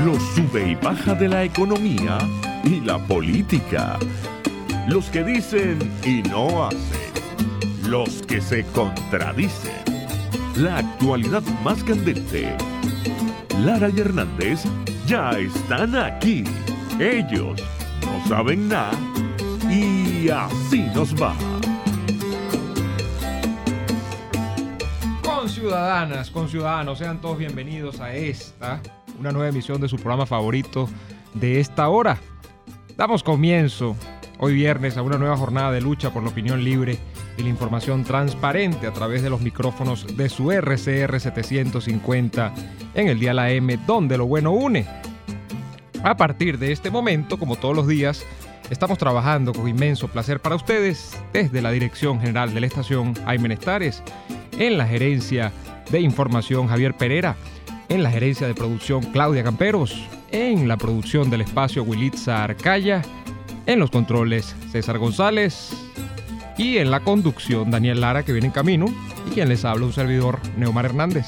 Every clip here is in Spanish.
Los sube y baja de la economía y la política. Los que dicen y no hacen. Los que se contradicen. La actualidad más candente. Lara y Hernández ya están aquí. Ellos no saben nada y así nos va. Ciudadanas, con ciudadanos, sean todos bienvenidos a una nueva emisión de su programa favorito de esta hora. Damos comienzo hoy viernes a una nueva jornada de lucha por la opinión libre y la información transparente a través de los micrófonos de su RCR 750 en el Dial AM, donde lo bueno une. A partir de este momento, como todos los días, estamos trabajando con inmenso placer para ustedes desde la Dirección General de la Estación, Jaime Nestares, en la gerencia de información Javier Pereira, en la gerencia de producción Claudia Camperos, en la producción del espacio Wilitza Arcaya, en los controles César González y en la conducción Daniel Lara, que viene en camino, y quien les habla, un servidor, Neomar Hernández.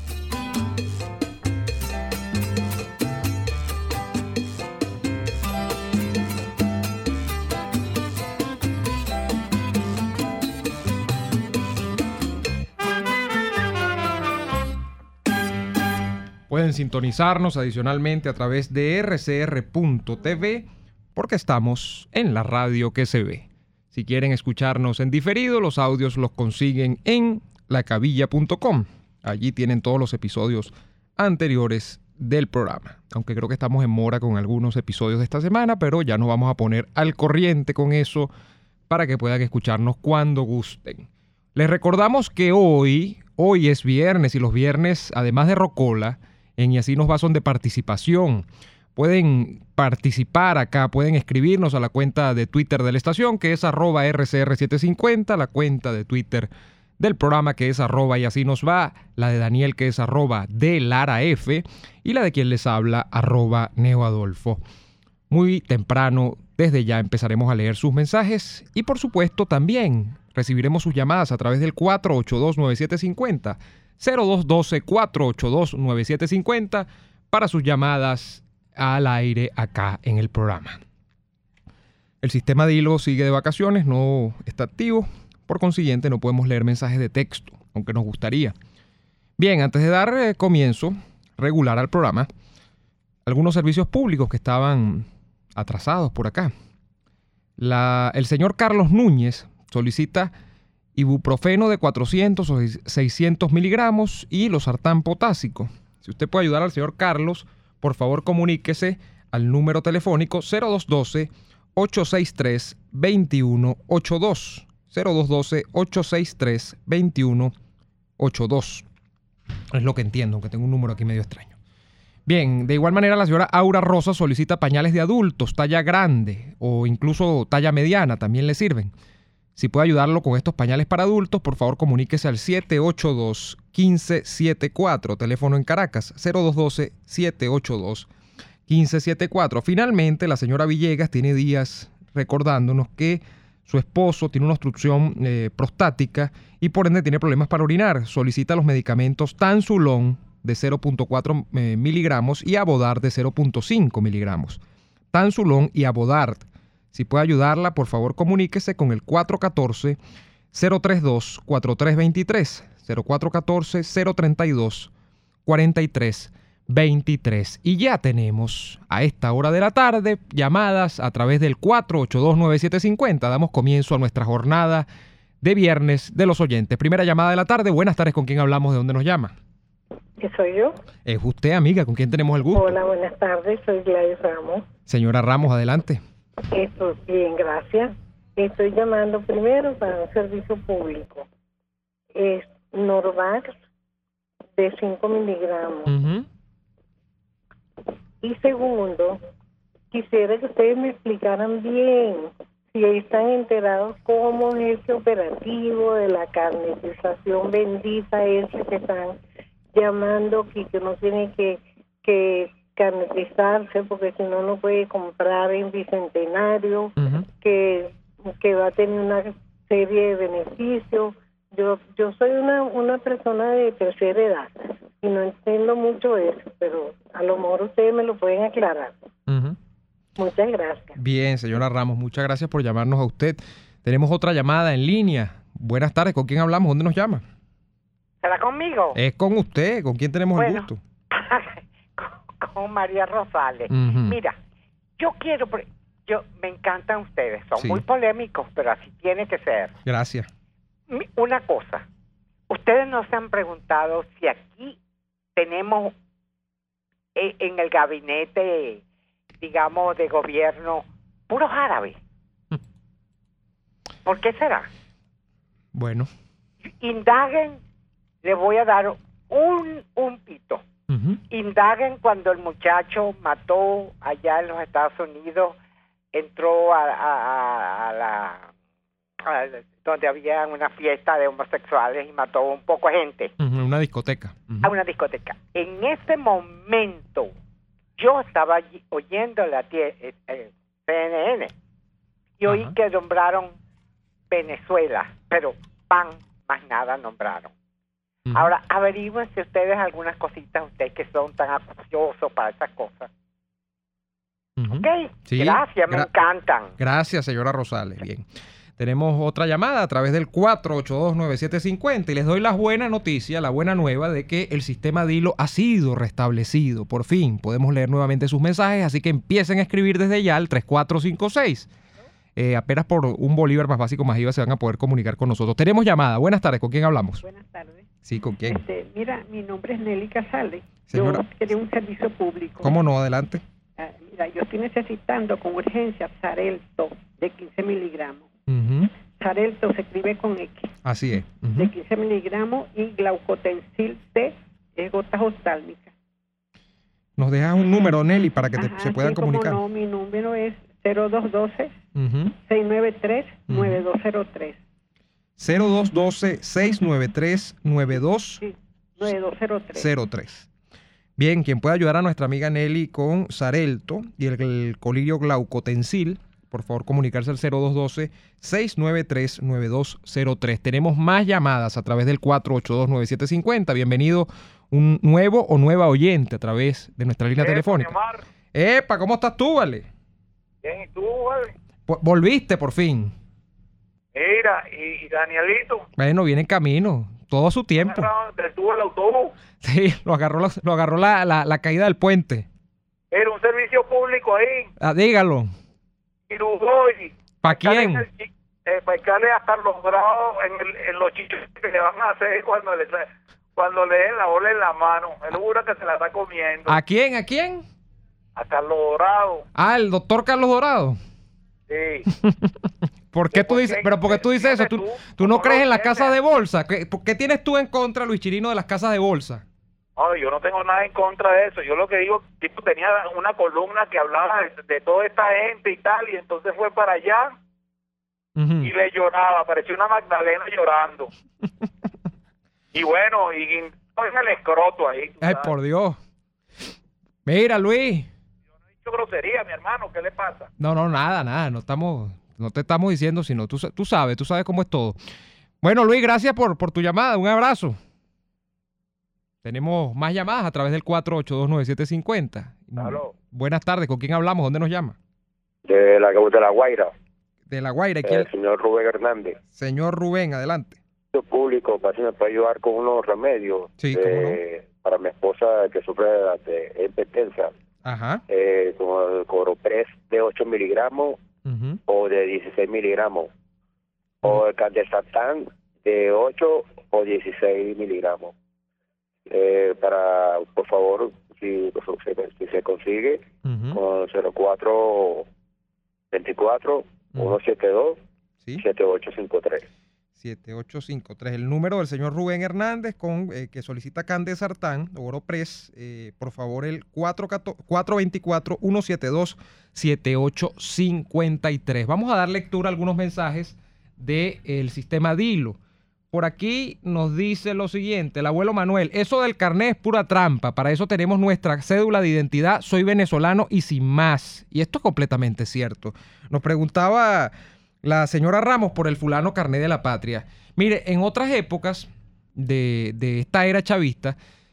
Pueden sintonizarnos adicionalmente a través de rcr.tv porque estamos en la radio que se ve. Si quieren escucharnos en diferido, los audios los consiguen en lacabilla.com. Allí tienen todos los episodios anteriores del programa. Aunque creo que estamos en mora con algunos episodios de esta semana, pero ya nos vamos a poner al corriente con eso para que puedan escucharnos cuando gusten. Les recordamos que hoy es viernes y los viernes, además de Rocola, en Y Así Nos Va son de participación. Pueden participar acá, pueden escribirnos a la cuenta de Twitter de la estación, que es @RCR750, la cuenta de Twitter del programa, que es @Y Así Nos Va, la de Daniel, que es @DeLaraF, y la de quien les habla, @NeoAdolfo. Muy temprano, desde ya empezaremos a leer sus mensajes y por supuesto también recibiremos sus llamadas a través del 482-9750, 0212-482-9750 para sus llamadas al aire acá en el programa. El sistema de hilo sigue de vacaciones, no está activo, por consiguiente no podemos leer mensajes de texto, aunque nos gustaría. Bien, antes de dar comienzo regular al programa, algunos servicios públicos que estaban atrasados por acá. El señor Carlos Núñez solicita ibuprofeno de 400 o 600 miligramos y losartán potásico. Si usted puede ayudar al señor Carlos, por favor comuníquese al número telefónico 0212-863-2182. 0212-863-2182. Es lo que entiendo, aunque tengo un número aquí medio extraño. Bien, de igual manera la señora Aura Rosa solicita pañales de adultos, talla grande o incluso talla mediana, también le sirven. Si puede ayudarlo con estos pañales para adultos, por favor comuníquese al 782-1574, teléfono en Caracas, 0212-782-1574. Finalmente, la señora Villegas tiene días recordándonos que su esposo tiene una obstrucción prostática y por ende tiene problemas para orinar. Solicita los medicamentos Tansulón de 0.4 miligramos y Abodart de 0.5 miligramos. Tansulón y Abodart. Si puede ayudarla, por favor comuníquese con el 414-032-4323, 0414-032-4323. Y ya tenemos a esta hora de la tarde llamadas a través del 482-9750. Damos comienzo a nuestra jornada de viernes de los oyentes. Primera llamada de la tarde. Buenas tardes, ¿con quién hablamos? ¿De dónde nos llama? ¿Que soy yo? Es usted, amiga, ¿con quién tenemos el gusto? Hola, buenas tardes, soy Gladys Ramos. Señora Ramos, adelante. Bien, gracias. Estoy llamando primero para un servicio público. Es Norvax de 5 miligramos. Uh-huh. Y segundo, quisiera que ustedes me explicaran bien si están enterados cómo es ese operativo de la carnetización bendita ese que están llamando que no tiene que carnetizarse porque si no no puede comprar en Bicentenario, uh-huh, que va a tener una serie de beneficios. Yo soy una persona de tercera edad y no entiendo mucho eso, pero a lo mejor ustedes me lo pueden aclarar. Ujú. Muchas gracias. Bien, señora Ramos, muchas gracias por llamarnos a usted. Tenemos otra llamada en línea. Buenas tardes, ¿con quién hablamos? ¿Dónde nos llama? ¿Será conmigo? Es con usted, ¿con quién tenemos el gusto? con María Rosales. Ujú. Mira, me encantan ustedes, son Sí. muy polémicos, pero así tiene que ser. Gracias. Una cosa, ustedes no se han preguntado si aquí tenemos en el gabinete, digamos, de gobierno, puros árabes. ¿Por qué será? Bueno. Indaguen, le voy a dar un pito. Ujú. Indaguen cuando el muchacho mató allá en los Estados Unidos, entró donde había una fiesta de homosexuales y mató un poco de gente, Ujú, una discoteca. Ujú. a una discoteca. En ese momento yo estaba allí oyendo la CNN y oí Ajá. que nombraron Venezuela, pero pan más nada nombraron. Ujú. Ahora, averigüen si ustedes algunas cositas, ustedes que son tan acuciosos para esas cosas. Ujú. ¿Ok? Sí, Gracias, me encantan. Gracias, señora Rosales. Bien. Tenemos otra llamada a través del 4829750 y les doy la buena noticia, la buena nueva de que el sistema DILO ha sido restablecido. Por fin podemos leer nuevamente sus mensajes, así que empiecen a escribir desde ya al 3456. Apenas por un bolívar más básico más IVA se van a poder comunicar con nosotros. Tenemos llamada. Buenas tardes. ¿Con quién hablamos? Buenas tardes. Sí, ¿con quién? Mira, mi nombre es Nelly Casale. Señora. Yo quería un servicio público. ¿Cómo no? Adelante. Mira, yo estoy necesitando con urgencia Xarelto de 15 miligramos. Ujú. Xarelto se escribe con X, Así es. Ujú. de 15 miligramos, y Glaucotensil T, es gotas oftálmicas. Nos dejas un número, Nelly, para que Ajá, se puedan sí, cómo comunicar. no, mi número es 0212 Ujú. 693 9203. 0212-693-9203. Sí, 9203. Bien, quien pueda ayudar a nuestra amiga Nelly con Xarelto y el colirio Glaucotensil, por favor comunicarse al 0212-693-9203. Tenemos más llamadas a través del 4829750. Bienvenido un nuevo o nueva oyente a través de nuestra línea telefónica. Omar. Epa, ¿cómo estás tú, vale? Bien, ¿y tú, vale? Volviste por fin. Mira, y Danielito, Bueno, viene en camino, todo a su tiempo. detuvo el autobús. Sí, lo agarró la caída del puente. Era un servicio público ahí. Ah, dígalo. Y Lugoy. ¿Pa' quién? Para echarle hasta los grados en los chichos que le van a hacer cuando le den la bola en la mano. Él jura que se la está comiendo. ¿A quién? ¿A quién? A Carlos Dorado. Ah, el doctor Carlos Dorado. Sí. ¿Por qué tú dices? ¿Pero por qué tú dices eso? ¿Tú no crees en las casas de bolsa? ¿Por qué tienes tú en contra, Luis Chirino, de las casas de bolsa? No, yo no tengo nada en contra de eso. Yo lo que digo, tipo, tenía una columna que hablaba de toda esta gente y tal, y entonces fue para allá Ujú. y le lloraba, parecía una Magdalena llorando. Y bueno, y en el escroto ahí. tú Ay, sabes. por Dios. Mira, Luis. Yo no he dicho grosería, mi hermano, ¿qué le pasa? No, nada. No te estamos diciendo, sino tú sabes cómo es todo. Bueno, Luis, gracias por tu llamada. Un abrazo. Tenemos más llamadas a través del 4829750. Aló. Buenas tardes. ¿Con quién hablamos? ¿Dónde nos llama? De la Guaira, De La Guaira. ¿Quién? el señor Rubén Hernández. Señor Rubén, adelante. Público, para si me puede ayudar con unos remedios Sí, cómo no. para mi esposa que sufre de hipertensa, Ajá. como el Coropress de 8 miligramos Ujú. o de 16 miligramos, o el Candesartán de 8 o 16 miligramos. Por favor, si se consigue, Ujú. con 0424 172 Sí. 7853. 7853. El número del señor Rubén Hernández que solicita Candesartán o Oropress, por favor, el 424-172-7853. Vamos a dar lectura a algunos mensajes del sistema DILO. Por aquí nos dice lo siguiente, el abuelo Manuel: eso del carnet es pura trampa, para eso tenemos nuestra cédula de identidad, soy venezolano y sin más. Y esto es completamente cierto. Nos preguntaba la señora Ramos por el fulano carné de la patria. Mire, en otras épocas de esta era chavista,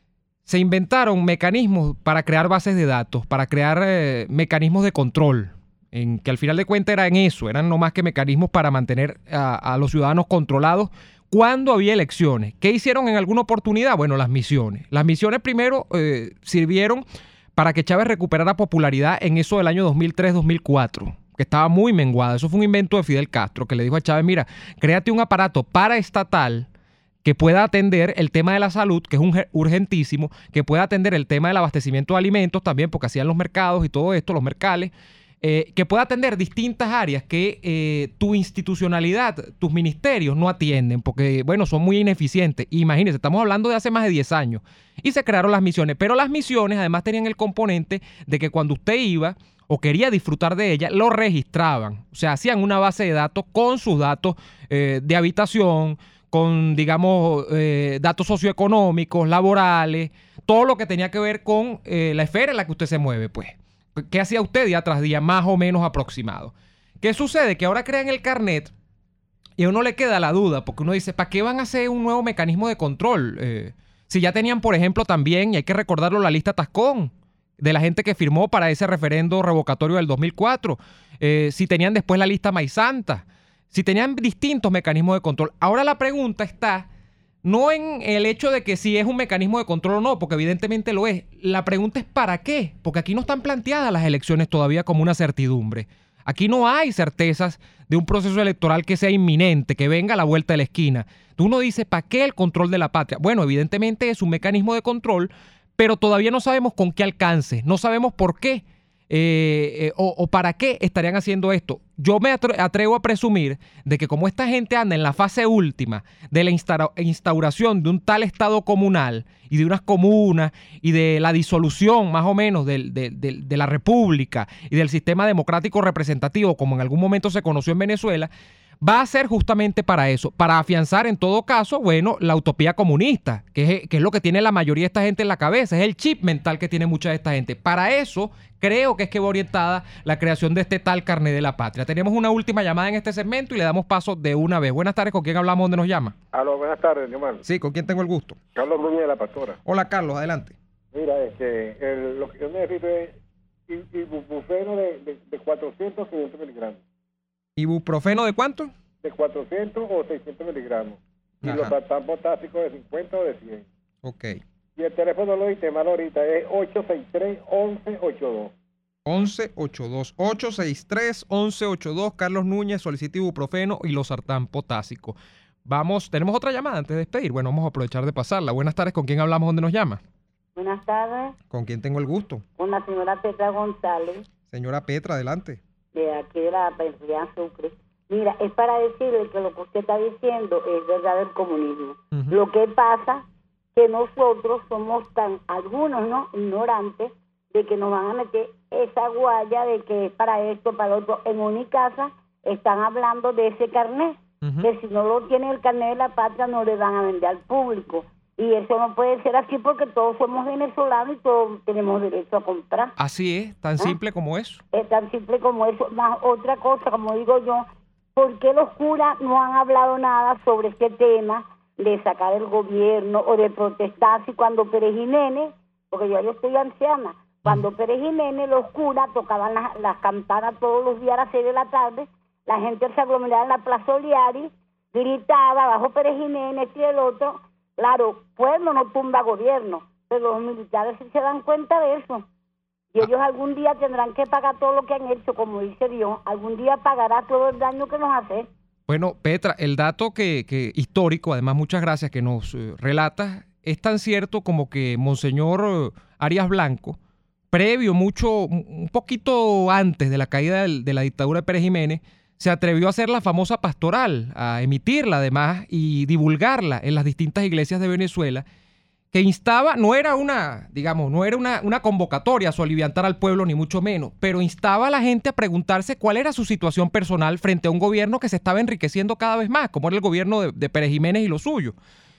se inventaron mecanismos para crear bases de datos, para crear mecanismos de control, en que al final de cuentas eran no más que mecanismos para mantener a los ciudadanos controlados cuando había elecciones. ¿Qué hicieron en alguna oportunidad? Bueno, las misiones. Las misiones primero sirvieron para que Chávez recuperara popularidad en eso del año 2003-2004, que estaba muy menguada. Eso fue un invento de Fidel Castro, que le dijo a Chávez, mira, créate un aparato paraestatal que pueda atender el tema de la salud, que es urgentísimo, que pueda atender el tema del abastecimiento de alimentos también, porque hacían los mercados y todo esto, los mercales, que pueda atender distintas áreas que tu institucionalidad, tus ministerios no atienden, porque, bueno, son muy ineficientes. Imagínense, estamos hablando de hace más de 10 años. Y se crearon las misiones, pero las misiones además tenían el componente de que cuando usted iba o quería disfrutar de ella, lo registraban. O sea, hacían una base de datos con sus datos de habitación, con, digamos, datos socioeconómicos, laborales, todo lo que tenía que ver con la esfera en la que usted se mueve, pues. ¿Qué hacía usted día tras día, más o menos aproximado? ¿Qué sucede? Que ahora crean el carnet y a uno le queda la duda, porque uno dice, ¿para qué van a hacer un nuevo mecanismo de control? Si ya tenían, por ejemplo, también, y hay que recordarlo, la lista Tascón, de la gente que firmó para ese referendo revocatorio del 2004, si tenían después la lista Maizanta, si tenían distintos mecanismos de control. Ahora la pregunta está no en el hecho de que si es un mecanismo de control o no, porque evidentemente lo es. La pregunta es ¿para qué? Porque aquí no están planteadas las elecciones todavía como una certidumbre. Aquí no hay certezas de un proceso electoral que sea inminente, que venga a la vuelta de la esquina. Uno dice, ¿para qué el control de la patria? Bueno, evidentemente es un mecanismo de control, pero todavía no sabemos con qué alcance, no sabemos por qué o para qué estarían haciendo esto. Yo me atrevo a presumir de que como esta gente anda en la fase última de la instauración de un tal estado comunal y de unas comunas y de la disolución más o menos de la república y del sistema democrático representativo como en algún momento se conoció en Venezuela, va a ser justamente para eso, para afianzar en todo caso, bueno, la utopía comunista, que es lo que tiene la mayoría de esta gente en la cabeza, es el chip mental que tiene mucha de esta gente. Para eso creo que es que va orientada la creación de este tal carnet de la patria. Tenemos una última llamada en este segmento y le damos paso de una vez. Buenas tardes, ¿con quién hablamos? ¿Dónde nos llama? Aló, buenas tardes, mi hermano. Sí, ¿con quién tengo el gusto? Carlos Núñez de la Pastora. Hola, Carlos, adelante. Mira, lo que yo necesito es ibuprofeno de 400 o 500 miligramos. ¿Ibuprofeno de cuánto? De 400 o 600 miligramos. Y los sartán potásicos de 50 o de 100. Ok. Y el teléfono lo diste mal ahorita, es 863-1182. 1182. 863-1182. Carlos Núñez solicita ibuprofeno y los sartán potásico. Tenemos otra llamada antes de despedir. Bueno, vamos a aprovechar de pasarla. Buenas tardes, ¿con quién hablamos? ¿Dónde nos llama? Buenas tardes. ¿Con quién tengo el gusto? Con la señora Petra González. Señora Petra, adelante. De aquí de la Pensilvania Sucre. Mira, es para decirle que lo que usted está diciendo es verdad del comunismo. Uh-huh. Lo que pasa que nosotros somos algunos, ¿no?, ignorantes de que nos van a meter esa guaya de que es para esto, para lo otro. En Unicasa están hablando de ese carnet, uh-huh, que si no lo tiene el carnet de la patria no le van a vender al público. Y eso no puede ser así porque todos somos venezolanos y todos tenemos derecho a comprar. Así es, tan simple como eso. Es tan simple como eso. Más otra cosa, como digo yo, ¿por qué los curas no han hablado nada sobre este tema de sacar el gobierno o de protestar? Si cuando Pérez Jiménez, porque yo estoy anciana, cuando Pérez Jiménez, los curas tocaban las campanas todos los días a las 6 de la tarde, la gente se aglomeraba en la Plaza Oliari, gritaba bajo Pérez Jiménez y el otro. Claro, pueblo no tumba gobierno, pero los militares sí se dan cuenta de eso. Y ellos algún día tendrán que pagar todo lo que han hecho, como dice Dios. Algún día pagará todo el daño que nos hace. Bueno, Petra, el dato que histórico, además muchas gracias, que nos relata, es tan cierto como que Monseñor Arias Blanco, previo, un poquito antes de la caída de la dictadura de Pérez Jiménez, se atrevió a hacer la famosa pastoral, a emitirla además y divulgarla en las distintas iglesias de Venezuela, que instaba, no era una convocatoria a soliviantar al pueblo, ni mucho menos, pero instaba a la gente a preguntarse cuál era su situación personal frente a un gobierno que se estaba enriqueciendo cada vez más, como era el gobierno de Pérez Jiménez y lo suyo.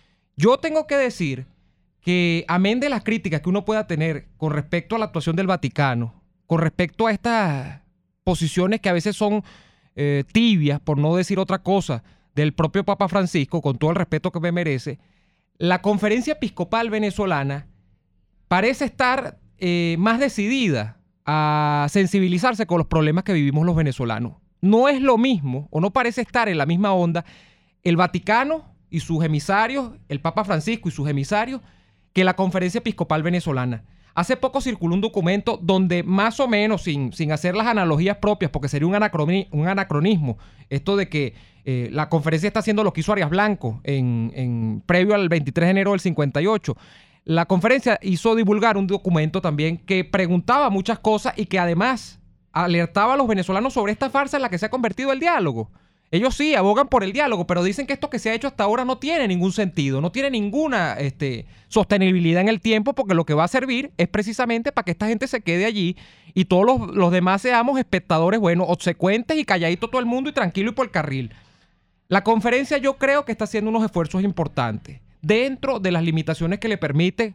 Yo tengo que decir que, amén de las críticas que uno pueda tener con respecto a la actuación del Vaticano, con respecto a estas posiciones que a veces son tibias, por no decir otra cosa, del propio Papa Francisco, con todo el respeto que me merece, la Conferencia Episcopal Venezolana parece estar más decidida a sensibilizarse con los problemas que vivimos los venezolanos. No es lo mismo, o no parece estar en la misma onda, el Vaticano y sus emisarios, el Papa Francisco y sus emisarios, que la Conferencia Episcopal Venezolana. Hace poco circuló un documento donde más o menos, sin hacer las analogías propias, porque sería un anacronismo, esto de que la conferencia está haciendo lo que hizo Arias Blanco previo al 23 de enero del 58. La conferencia hizo divulgar un documento también que preguntaba muchas cosas y que además alertaba a los venezolanos sobre esta farsa en la que se ha convertido el diálogo. Ellos sí abogan por el diálogo, pero dicen que esto que se ha hecho hasta ahora no tiene ningún sentido, no tiene ninguna sostenibilidad en el tiempo, porque lo que va a servir es precisamente para que esta gente se quede allí y todos los demás seamos espectadores, bueno, obsecuentes y calladitos todo el mundo y tranquilo y por el carril. La conferencia yo creo que está haciendo unos esfuerzos importantes dentro de las limitaciones que le permite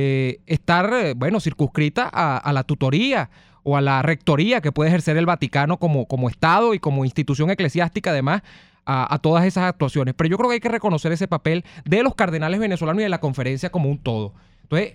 estar, circunscrita a la tutoría o a la rectoría que puede ejercer el Vaticano como Estado y como institución eclesiástica, además, a todas esas actuaciones. Pero yo creo que hay que reconocer ese papel de los cardenales venezolanos y de la conferencia como un todo. Entonces,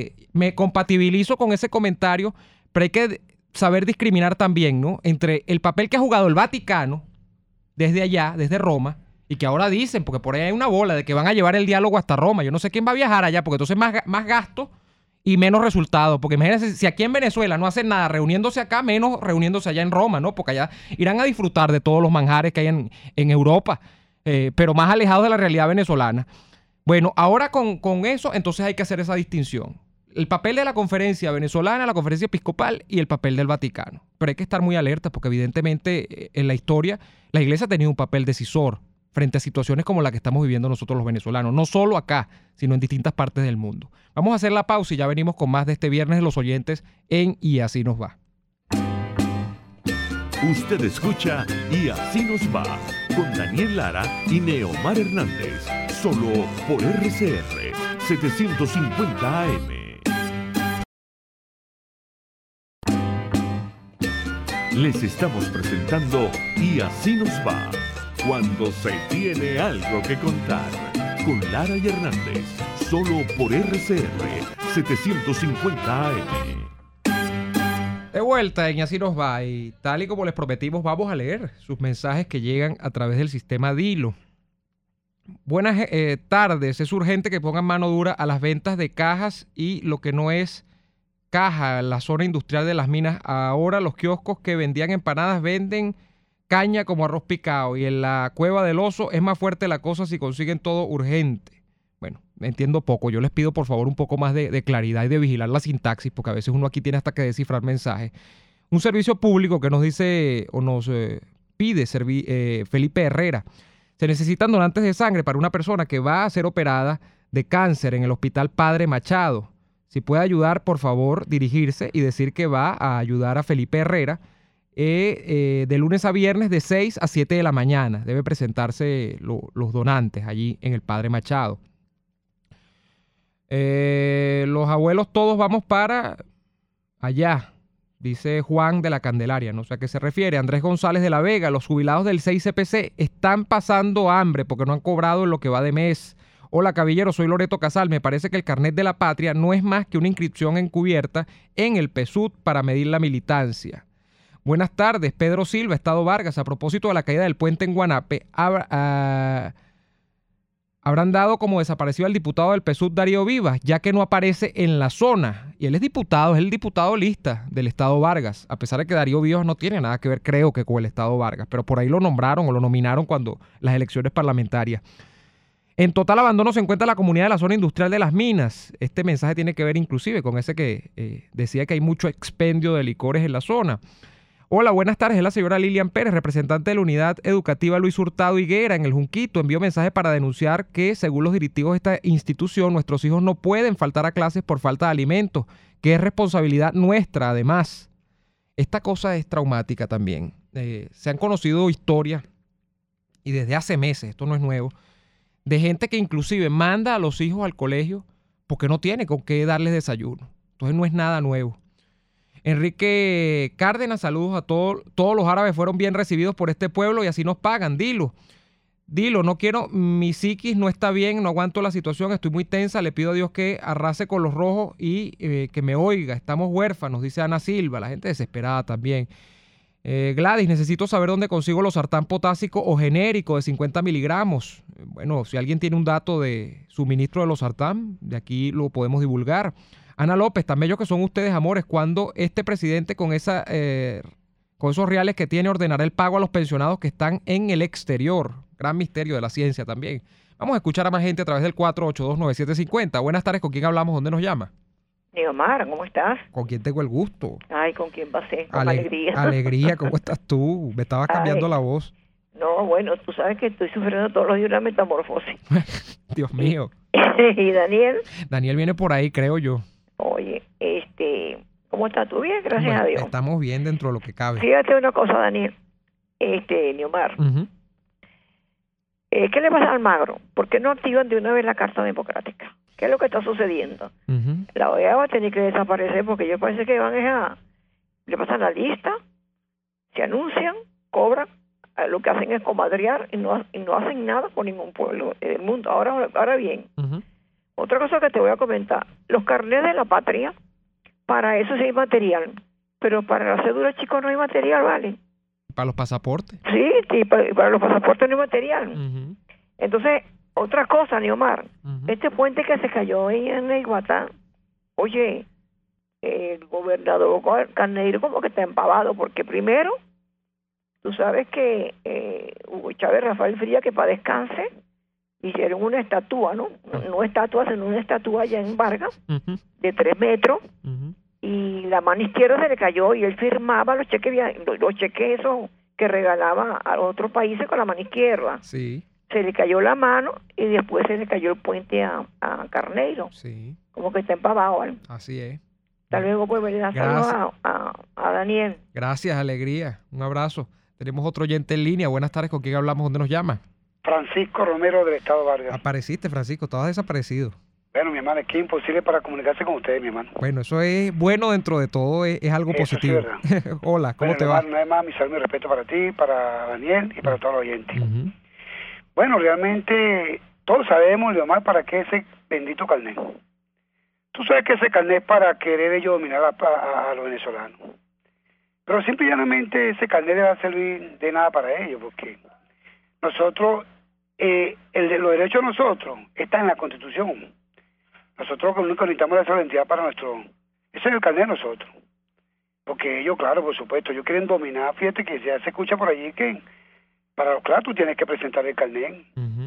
me compatibilizo con ese comentario, pero hay que saber discriminar también, ¿no?, entre el papel que ha jugado el Vaticano desde allá, desde Roma, y que ahora dicen, porque por ahí hay una bola de que van a llevar el diálogo hasta Roma. Yo no sé quién va a viajar allá, porque entonces más gasto y menos resultados. Porque imagínense, si aquí en Venezuela no hacen nada reuniéndose acá, menos reuniéndose allá en Roma, ¿no? Porque allá irán a disfrutar de todos los manjares que hay en Europa, pero más alejados de la realidad venezolana. Bueno, ahora con eso, entonces hay que hacer esa distinción. El papel de la conferencia venezolana, la conferencia episcopal y el papel del Vaticano. Pero hay que estar muy alerta porque evidentemente en la historia la Iglesia ha tenido un papel decisor frente a situaciones como la que estamos viviendo nosotros los venezolanos, no solo acá, sino en distintas partes del mundo. Vamos a hacer la pausa y ya venimos con más de este Viernes de los Oyentes en Y Así Nos Va. Usted escucha Y Así Nos Va con Daniel Lara y Neomar Hernández, solo por RCR 750 AM. Les estamos presentando Y Así Nos Va, cuando se tiene algo que contar, con Lara y Hernández, solo por RCR 750 AM. De vuelta en Y Así Nos Va, y tal y como les prometimos, vamos a leer sus mensajes que llegan a través del sistema Dilo. Buenas tardes, es urgente que pongan mano dura a las ventas de cajas y lo que no es caja, la zona industrial de Las Minas. Ahora los kioscos que vendían empanadas venden caña como arroz picado, y en la Cueva del Oso es más fuerte la cosa si consiguen todo urgente. Bueno, entiendo poco. Yo les pido por favor un poco más de claridad y de vigilar la sintaxis, porque a veces uno aquí tiene hasta que descifrar mensajes. Un servicio público que nos dice o nos pide Felipe Herrera. Se necesitan donantes de sangre para una persona que va a ser operada de cáncer en el Hospital Padre Machado. Si puede ayudar, por favor, dirigirse y decir que va a ayudar a Felipe Herrera de lunes a viernes de 6 a 7 de la mañana. Debe presentarse los donantes allí en el Padre Machado. Los abuelos todos vamos para allá, dice Juan de la Candelaria. No sé a qué se refiere. Andrés González de la Vega. Los jubilados del 6CPC están pasando hambre porque no han cobrado en lo que va de mes. Hola, caballero, soy Loreto Casal. Me parece que el carnet de la patria no es más que una inscripción encubierta en el PSUT para medir la militancia. Buenas tardes, Pedro Silva, Estado Vargas. A propósito de la caída del puente en Guanape, habrán dado como desaparecido al diputado del PSUT, Darío Vivas, ya que no aparece en la zona. Y él es el diputado lista del Estado Vargas, a pesar de que Darío Vivas no tiene nada que ver, creo que, con el Estado Vargas, pero por ahí lo nombraron o lo nominaron cuando las elecciones parlamentarias. En total abandono se encuentra la comunidad de la zona industrial de Las Minas. Este mensaje tiene que ver inclusive con ese que decía que hay mucho expendio de licores en la zona. Hola, buenas tardes. Es la señora Lilian Pérez, representante de la Unidad Educativa Luis Hurtado Higuera en el Junquito. Envío mensaje para denunciar que, según los directivos de esta institución, nuestros hijos no pueden faltar a clases por falta de alimentos, que es responsabilidad nuestra, además. Esta cosa es traumática también. Se han conocido historias, y desde hace meses, esto no es nuevo, de gente que inclusive manda a los hijos al colegio porque no tiene con qué darles desayuno. Entonces no es nada nuevo. Enrique Cárdenas, saludos a todos. Todos los árabes fueron bien recibidos por este pueblo y así nos pagan, dilo. Dilo, no quiero, mi psiquis no está bien, no aguanto la situación, estoy muy tensa, le pido a Dios que arrase con los rojos y que me oiga, estamos huérfanos, dice Ana Silva, la gente desesperada también. Gladys, necesito saber dónde consigo los sartán potásico o genérico de 50 miligramos. Bueno, si alguien tiene un dato de suministro de los sartán, de aquí lo podemos divulgar. Ana López, tan bellos que son ustedes, amores, cuando este presidente con esos reales que tiene ordenará el pago a los pensionados que están en el exterior. Gran misterio de la ciencia también. Vamos a escuchar a más gente a través del 4829750. Buenas tardes, ¿con quién hablamos? ¿Dónde nos llama? Neomar, ¿cómo estás? ¿Con quién tengo el gusto? Ay, ¿con quién pasé? Con alegría. Alegría, ¿cómo estás tú? Me estabas cambiando la voz. No, bueno, tú sabes que estoy sufriendo todos los días una metamorfosis. Dios mío. ¿Y Daniel? Daniel viene por ahí, creo yo. Oye, ¿cómo estás tú? Bien, gracias a Dios. Estamos bien dentro de lo que cabe. Fíjate una cosa, Daniel. Neomar. ¿Qué le pasa a Almagro? ¿Por qué no activan de una vez la Carta Democrática? ¿Qué es lo que está sucediendo? La OEA va a tener que desaparecer porque ellos parece que van le pasan la lista, se anuncian, cobran, lo que hacen es comadrear y no hacen nada con ningún pueblo del mundo. Ahora bien, otra cosa que te voy a comentar, los carnets de la patria, para eso sí hay material, pero para la cédula, chicos, no hay material, ¿vale? ¿Para los pasaportes? Sí, para los pasaportes no hay material. Entonces, otra cosa, Neomar, este puente que se cayó ahí en Iguatá, oye, el gobernador Carneiro como que está empavado, porque primero, tú sabes que Hugo Chávez, Rafael Fría, que para descanse, hicieron una estatua, ¿no? No estatua, sino una estatua allá en Vargas, de 3 metros, y la mano izquierda se le cayó y él firmaba los cheques esos que regalaba a otros países con la mano izquierda. Sí. Se le cayó la mano y después se le cayó el puente a Carneiro. Sí. Como que está empavado, ¿vale? Así es. Hasta luego, pues, le da saludos a Daniel. Gracias, alegría. Un abrazo. Tenemos otro oyente en línea. Buenas tardes, ¿con quién hablamos? ¿Dónde nos llama? Francisco Romero del Estado Vargas. Apareciste, Francisco, estabas desaparecido. Bueno, mi hermano, es que es imposible para comunicarse con ustedes, mi hermano. Bueno, eso es bueno dentro de todo, es algo positivo. Sí, hola, ¿cómo te va? No es más, mi saludo y respeto para ti, para Daniel y para todos los oyentes. Bueno, realmente todos sabemos, Leomar, para qué ese bendito carnet. Tú sabes que ese carnet es para querer ellos dominar a los venezolanos. Pero simple y llanamente ese carnet le va a servir de nada para ellos, porque nosotros, los derechos de nosotros están en la Constitución. Nosotros lo único que necesitamos es la identidad para ese es el carnet de nosotros. Porque ellos, claro, por supuesto, ellos quieren dominar. Fíjate que ya se escucha por allí que, claro, tú tienes que presentar el carnet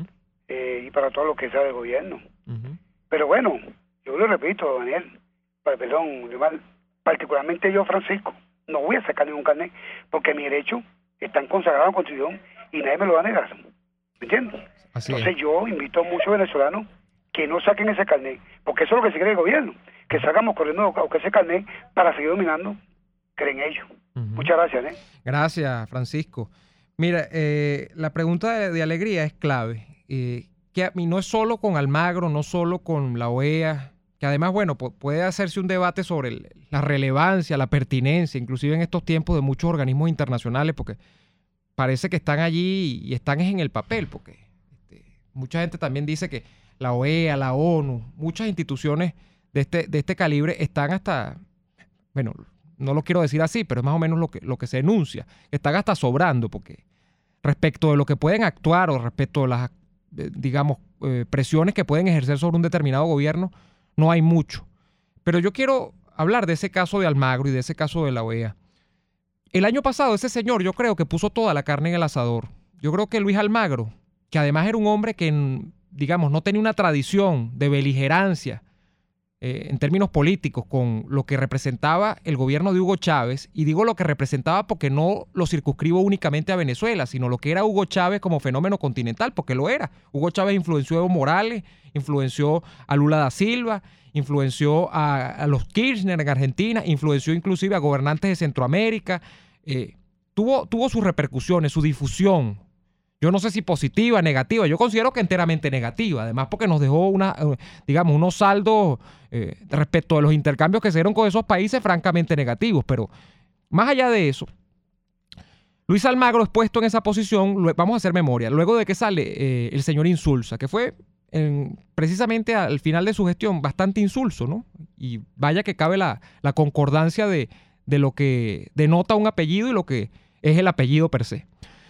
y para todo lo que sea del gobierno. Pero bueno, yo lo repito, Daniel, perdón, particularmente yo, Francisco, no voy a sacar ningún carnet porque mis derechos están consagrados en la Constitución y nadie me lo va a negar. ¿Me entiendes? Entonces yo invito a muchos venezolanos que no saquen ese carnet, porque eso es lo que se cree el gobierno, que salgamos corriendo a ese carnet para seguir dominando, creen ellos. Muchas gracias. Gracias, Francisco. Mira, la pregunta de alegría es clave, que a mí no es solo con Almagro, no solo con la OEA, que además, bueno, puede hacerse un debate sobre la relevancia, la pertinencia, inclusive en estos tiempos de muchos organismos internacionales, porque parece que están allí y están en el papel, porque mucha gente también dice que la OEA, la ONU, muchas instituciones de este calibre están hasta, bueno, no lo quiero decir así, pero es más o menos lo que se enuncia, están hasta sobrando, porque respecto de lo que pueden actuar o respecto de las, digamos, presiones que pueden ejercer sobre un determinado gobierno, no hay mucho. Pero yo quiero hablar de ese caso de Almagro y de ese caso de la OEA. El año pasado ese señor yo creo que puso toda la carne en el asador. Yo creo que Luis Almagro, que además era un hombre que, digamos, no tenía una tradición de beligerancia en términos políticos con lo que representaba el gobierno de Hugo Chávez, y digo lo que representaba porque no lo circunscribo únicamente a Venezuela, sino lo que era Hugo Chávez como fenómeno continental, porque lo era. Hugo Chávez influenció a Evo Morales, influenció a Lula da Silva, influenció a los Kirchner en Argentina, influenció inclusive a gobernantes de Centroamérica, tuvo sus repercusiones, su difusión. Yo no sé si positiva, negativa. Yo considero que enteramente negativa. Además, porque nos dejó unos saldos respecto de los intercambios que se dieron con esos países francamente negativos. Pero más allá de eso, Luis Almagro es puesto en esa posición, vamos a hacer memoria, luego de que sale el señor Insulza, que fue precisamente al final de su gestión bastante insulso, ¿no? Y vaya que cabe la concordancia de lo que denota un apellido y lo que es el apellido per se.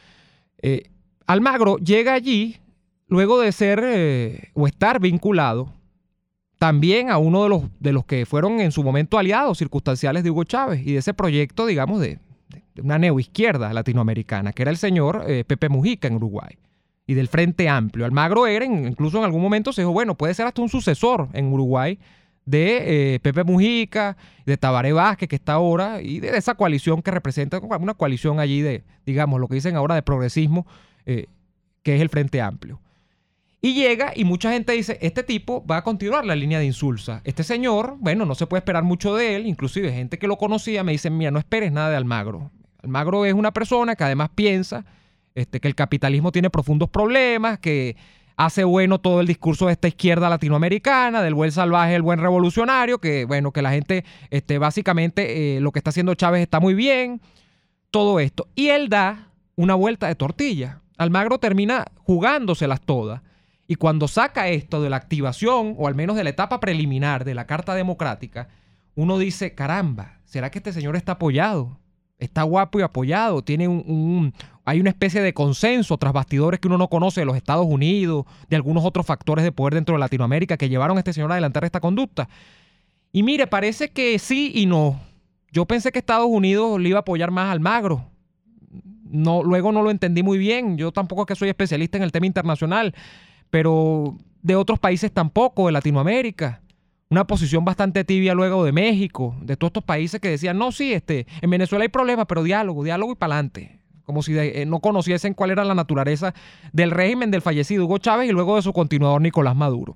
Almagro llega allí luego de ser o estar vinculado también a uno de los que fueron en su momento aliados circunstanciales de Hugo Chávez y de ese proyecto, digamos, de una neoizquierda latinoamericana, que era el señor Pepe Mujica en Uruguay, y del Frente Amplio. Almagro era, incluso en algún momento se dijo, bueno, puede ser hasta un sucesor en Uruguay de Pepe Mujica, de Tabaré Vázquez, que está ahora, y de esa coalición que representa una coalición allí de, digamos, lo que dicen ahora de progresismo, que es el Frente Amplio. Y llega y mucha gente dice, este tipo va a continuar la línea de Insulza. Este señor, bueno, no se puede esperar mucho de él, inclusive gente que lo conocía me dice, mira, no esperes nada de Almagro. Almagro es una persona que además piensa que el capitalismo tiene profundos problemas, que hace bueno todo el discurso de esta izquierda latinoamericana, del buen salvaje, el buen revolucionario, que bueno, que la gente, básicamente lo que está haciendo Chávez está muy bien, todo esto. Y él da una vuelta de tortilla. Almagro termina jugándoselas todas. Y cuando saca esto de la activación, o al menos de la etapa preliminar de la Carta Democrática, uno dice, caramba, ¿será que este señor está apoyado? Está guapo y apoyado, tiene hay una especie de consenso tras bastidores que uno no conoce de los Estados Unidos, de algunos otros factores de poder dentro de Latinoamérica que llevaron a este señor a adelantar esta conducta. Y mire, parece que sí y no. Yo pensé que Estados Unidos le iba a apoyar más a Almagro. No, luego no lo entendí muy bien. Yo tampoco es que soy especialista en el tema internacional, pero de otros países tampoco, de Latinoamérica. Una posición bastante tibia luego de México, de todos estos países que decían, no, sí, en Venezuela hay problemas, pero diálogo y para adelante. Como si no conociesen cuál era la naturaleza del régimen del fallecido Hugo Chávez y luego de su continuador Nicolás Maduro.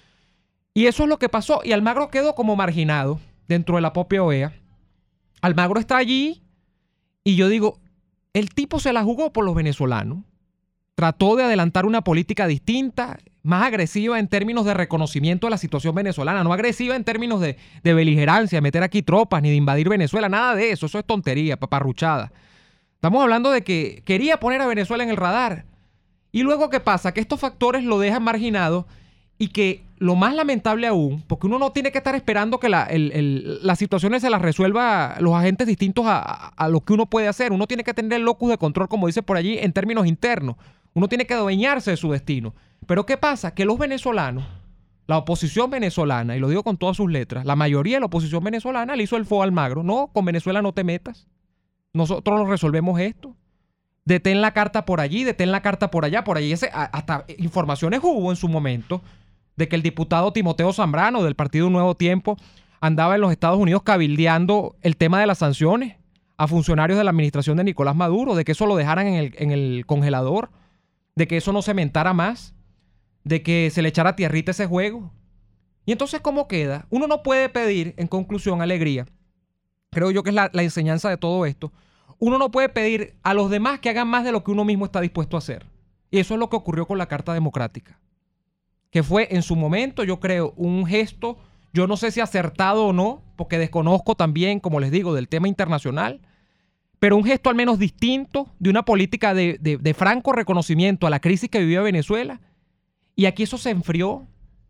Y eso es lo que pasó. Y Almagro quedó como marginado dentro de la propia OEA. Almagro está allí y yo digo, el tipo se la jugó por los venezolanos. Trató de adelantar una política distinta, más agresiva en términos de reconocimiento de la situación venezolana, no agresiva en términos de beligerancia, meter aquí tropas, ni de invadir Venezuela, nada de eso es tontería, paparruchada. Estamos hablando de que quería poner a Venezuela en el radar. Y luego, ¿qué pasa? Que estos factores lo dejan marginado y que lo más lamentable aún, porque uno no tiene que estar esperando que las situaciones se las resuelva los agentes distintos a lo que uno puede hacer. Uno tiene que tener el locus de control, como dice por allí, en términos internos. Uno tiene que adueñarse de su destino. Pero ¿qué pasa? Que los venezolanos, la oposición venezolana, y lo digo con todas sus letras, la mayoría de la oposición venezolana le hizo el fo a Almagro. No, con Venezuela no te metas. Nosotros nos resolvemos esto. Detén la carta por allí, detén la carta por allá, por allí. Hasta informaciones hubo en su momento de que el diputado Timoteo Zambrano del Partido Nuevo Tiempo andaba en los Estados Unidos cabildeando el tema de las sanciones a funcionarios de la administración de Nicolás Maduro, de que eso lo dejaran en el congelador, de que eso no cementara más, de que se le echara tierrita a ese juego. Y entonces, ¿cómo queda? Uno no puede pedir, en conclusión, alegría. Creo yo que es la enseñanza de todo esto. Uno no puede pedir a los demás que hagan más de lo que uno mismo está dispuesto a hacer. Y eso es lo que ocurrió con la Carta Democrática, que fue en su momento, yo creo, un gesto, yo no sé si acertado o no, porque desconozco también, como les digo, del tema internacional, pero un gesto al menos distinto de una política de franco reconocimiento a la crisis que vivía Venezuela. Y aquí eso se enfrió,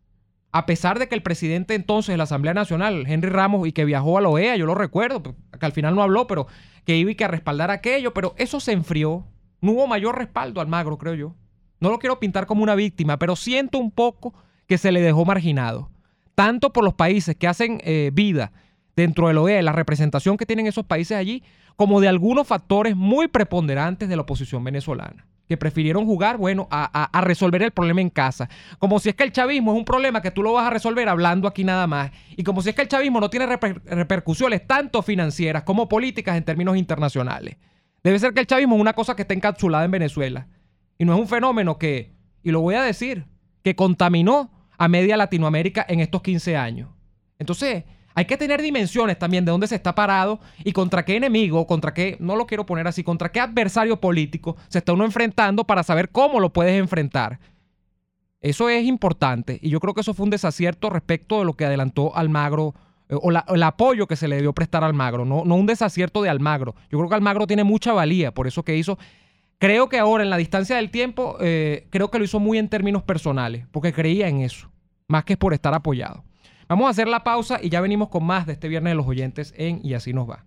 a pesar de que el presidente entonces de la Asamblea Nacional, Henry Ramos, y que viajó a la OEA, yo lo recuerdo, que al final no habló, pero que iba y que a respaldar aquello, pero eso se enfrió. No hubo mayor respaldo a Almagro, creo yo. No lo quiero pintar como una víctima, pero siento un poco que se le dejó marginado. Tanto por los países que hacen vida dentro de la OEA, la representación que tienen esos países allí, como de algunos factores muy preponderantes de la oposición venezolana, que prefirieron jugar, bueno, a resolver el problema en casa. Como si es que el chavismo es un problema que tú lo vas a resolver hablando aquí nada más. Y como si es que el chavismo no tiene repercusiones tanto financieras como políticas en términos internacionales. Debe ser que el chavismo es una cosa que está encapsulada en Venezuela. Y no es un fenómeno que, y lo voy a decir, que contaminó a media Latinoamérica en estos 15 años. Entonces, hay que tener dimensiones también de dónde se está parado y contra qué enemigo, contra qué, no lo quiero poner así, contra qué adversario político se está uno enfrentando para saber cómo lo puedes enfrentar. Eso es importante y yo creo que eso fue un desacierto respecto de lo que adelantó Almagro el apoyo que se le dio prestar a Almagro, no un desacierto de Almagro. Yo creo que Almagro tiene mucha valía por eso que hizo. Creo que ahora, en la distancia del tiempo, creo que lo hizo muy en términos personales, porque creía en eso, más que por estar apoyado. Vamos a hacer la pausa y ya venimos con más de este Viernes de los Oyentes en Y Así Nos Va.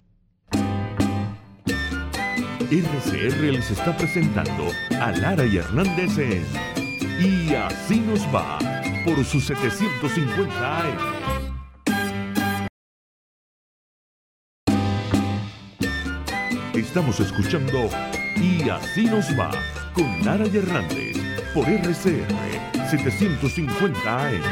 RCR les está presentando a Lara y Hernández en Y Así Nos Va por sus 750 AM. Estamos escuchando Y Así Nos Va con Lara y Hernández por RCR 750 AM.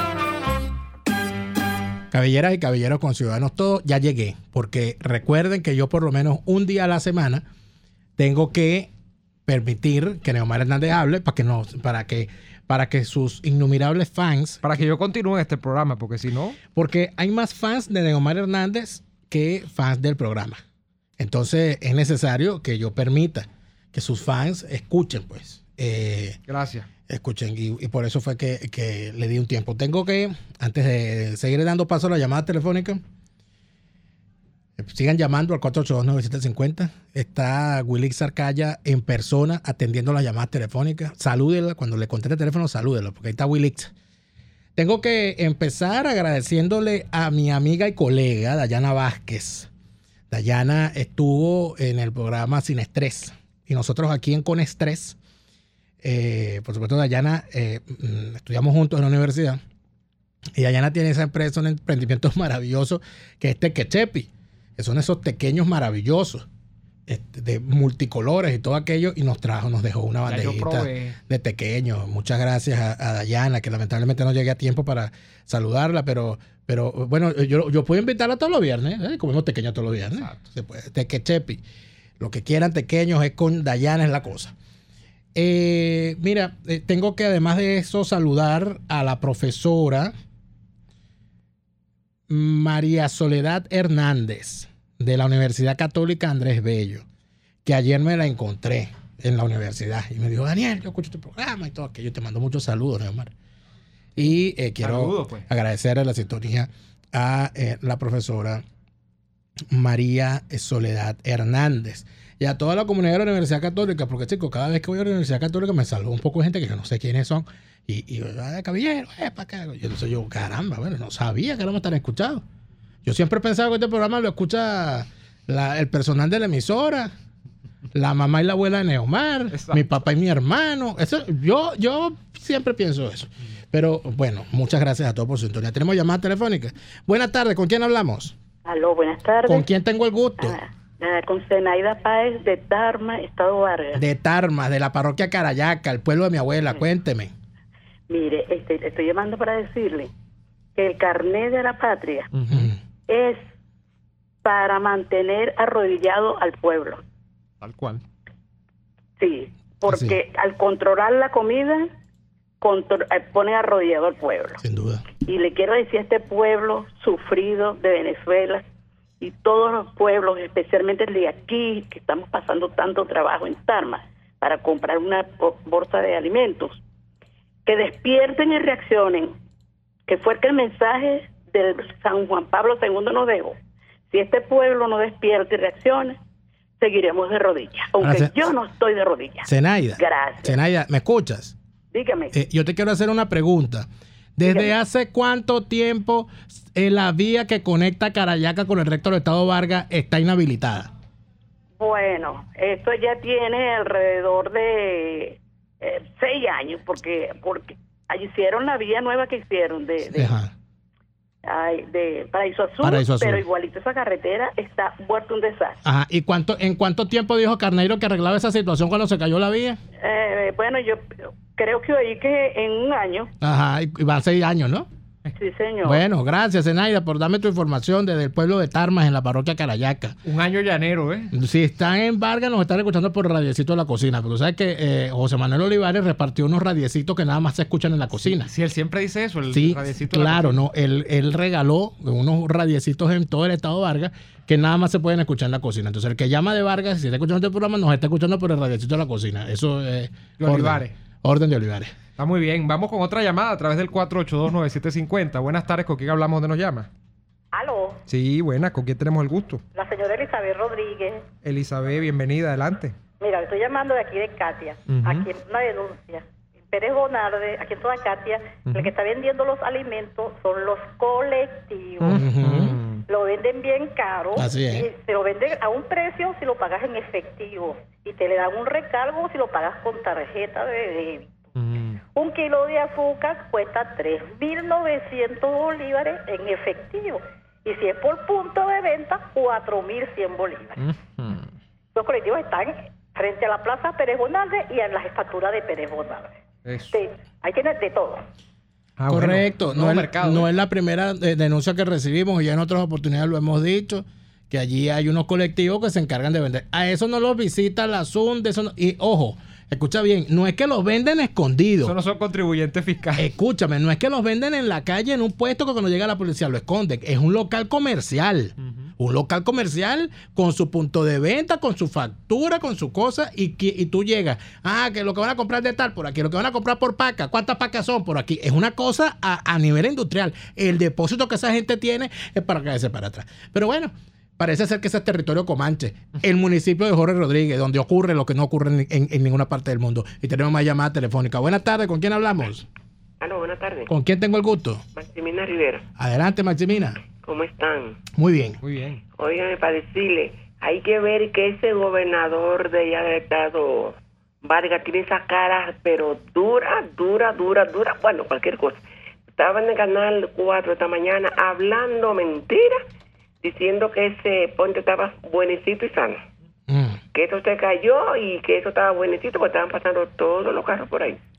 Cabelleras y caballeros con ciudadanos todos, ya llegué, porque recuerden que yo por lo menos un día a la semana tengo que permitir que Neomar Hernández hable para que sus innumerables fans... Para que yo continúe en este programa, porque si no... Porque hay más fans de Neomar Hernández que fans del programa. Entonces es necesario que yo permita que sus fans escuchen, pues. Gracias. Escuchen, y por eso fue que le di un tiempo. Tengo que, antes de seguir dando paso a la llamada telefónica, sigan llamando al 482-9750. Está Wilix Arcaya en persona atendiendo las llamadas telefónicas. Salúdela, cuando le conteste el teléfono, salúdela, porque ahí está Wilix. Tengo que empezar agradeciéndole a mi amiga y colega, Dayana Vázquez. Dayana estuvo en el programa Sin Estrés, y nosotros aquí en Con Estrés, por supuesto, Dayana, estudiamos juntos en la universidad, y Dayana tiene esa empresa, un emprendimiento maravilloso que es Tequechepi, que son esos tequeños maravillosos, de multicolores y todo aquello, y nos dejó una bandejita de tequeños. Muchas gracias a Dayana, que lamentablemente no llegué a tiempo para saludarla, pero bueno, yo puedo invitarla todos los viernes, comemos tequeños todos los viernes. Se puede, Tequechepi, lo que quieran tequeños es con Dayana, es la cosa. Mira, tengo que además de eso saludar a la profesora María Soledad Hernández de la Universidad Católica Andrés Bello, que ayer me la encontré en la universidad y me dijo: Daniel, yo escucho tu programa y todo aquello, te mando muchos saludos, Neomar. Y quiero agradecerle la sintonía a la profesora María Soledad Hernández y a toda la comunidad de la Universidad Católica, porque, chicos, cada vez que voy a la Universidad Católica me saluda un poco de gente que yo no sé quiénes son. Y caballero, para acá. Entonces yo, caramba, bueno, no sabía que éramos tan escuchados. Yo siempre he pensado que este programa lo escucha el personal de la emisora, la mamá y la abuela de Neomar, exacto, mi papá y mi hermano. Eso, yo siempre pienso eso. Pero bueno, muchas gracias a todos por su sintonía. Tenemos llamada telefónica. Buenas tardes, ¿con quién hablamos? Aló, buenas tardes. ¿Con quién tengo el gusto? Con Zenaida Páez de Tarma, Estado Vargas. De Tarma, de la parroquia Carayaca, el pueblo de mi abuela. Sí. Cuénteme. Mire, estoy llamando para decirle que el carnet de la patria es para mantener arrodillado al pueblo. Tal cual. Sí, porque al controlar la comida, pone arrodillado al pueblo. Sin duda. Y le quiero decir a este pueblo sufrido de Venezuela y todos los pueblos, especialmente el de aquí, que estamos pasando tanto trabajo en Tarma para comprar una bolsa de alimentos, que despierten y reaccionen, que fue que el mensaje del San Juan Pablo II nos dejó. Si este pueblo no despierta y reacciona, seguiremos de rodillas, aunque yo no estoy de rodillas. Zenaida, gracias. Zenaida, ¿me escuchas? Dígame. Yo te quiero hacer una pregunta. ¿Desde hace cuánto tiempo la vía que conecta Carayaca con el recto del Estado Vargas está inhabilitada? Bueno, esto ya tiene alrededor de 6 años, porque hicieron la vía nueva que hicieron de Paraíso Azul, pero igualito esa carretera está muerta un desastre. Ajá. ¿Y en cuánto tiempo dijo Carneiro que arreglaba esa situación cuando se cayó la vía? Bueno, yo creo que oí que en 1 año. Ajá, y van 6 años, ¿no? Sí, señor. Bueno, gracias, Zenaida, por darme tu información desde el pueblo de Tarmas en la parroquia Carayaca. 1 año llanero, ¿eh? Si están en Vargas, nos están escuchando por el radiecito de la cocina, porque sabes que José Manuel Olivares repartió unos radiecitos que nada más se escuchan en la cocina. Sí, él siempre dice eso, el radiecito. Claro, no, él regaló unos radiecitos en todo el estado Vargas que nada más se pueden escuchar en la cocina. Entonces, el que llama de Vargas, si está escuchando este programa, nos está escuchando por el radiecito de la cocina. Eso es orden de Olivares. Está muy bien. Vamos con otra llamada a través del 482-9750. Buenas tardes, ¿con quién hablamos? ¿Dónde nos llama? ¿Aló? Sí, buena, ¿con quién tenemos el gusto? La señora Elizabeth Rodríguez. Elizabeth, bienvenida, adelante. Mira, estoy llamando de aquí de Katia. Aquí una denuncia. Pérez Bonarde, aquí en toda Katia, el que está vendiendo los alimentos son los colectivos. Lo venden bien caro. Así es. Y se lo venden a un precio si lo pagas en efectivo. Y te le dan un recargo si lo pagas con tarjeta de débito. Un kilo de azúcar cuesta 3.900 bolívares en efectivo. Y si es por punto de venta, 4.100 bolívares. Los colectivos están frente a la Plaza Pérez Bonarde y en las facturas de Pérez Bonarde. Sí, ahí tienes de todo. Correcto, bueno, no es la primera denuncia que recibimos, ya en otras oportunidades lo hemos dicho, que allí hay unos colectivos que se encargan de vender. A eso no los visita la SUND, y ojo, escucha bien, no es que los venden escondidos. Eso no son contribuyentes fiscales. Escúchame, no es que los venden en la calle en un puesto que cuando llega la policía lo esconden. Es un local comercial. Un local comercial con su punto de venta, con su factura, con su cosa, y tú llegas. Que lo que van a comprar de tal, por aquí. Lo que van a comprar por paca. ¿Cuántas pacas son? Por aquí. Es una cosa a nivel industrial. El depósito que esa gente tiene es para caerse para atrás. Pero bueno, parece ser que ese es territorio comanche, el municipio de Jorge Rodríguez, donde ocurre lo que no ocurre en ninguna parte del mundo. Y tenemos más llamada telefónica. Buenas tardes, ¿con quién hablamos? Aló, buenas tardes. ¿Con quién tengo el gusto? Maximina Rivera. Adelante, Maximina. ¿Cómo están? Muy bien. Muy bien. Óigame, para decirle, hay que ver que ese gobernador de allá del estado, Vargas, tiene esa cara, pero dura. Bueno, cualquier cosa. Estaba en el canal 4 esta mañana hablando mentiras, diciendo que ese puente estaba buenecito y sano. Que eso se cayó y que eso estaba buenecito porque estaban pasando todos los carros por ahí.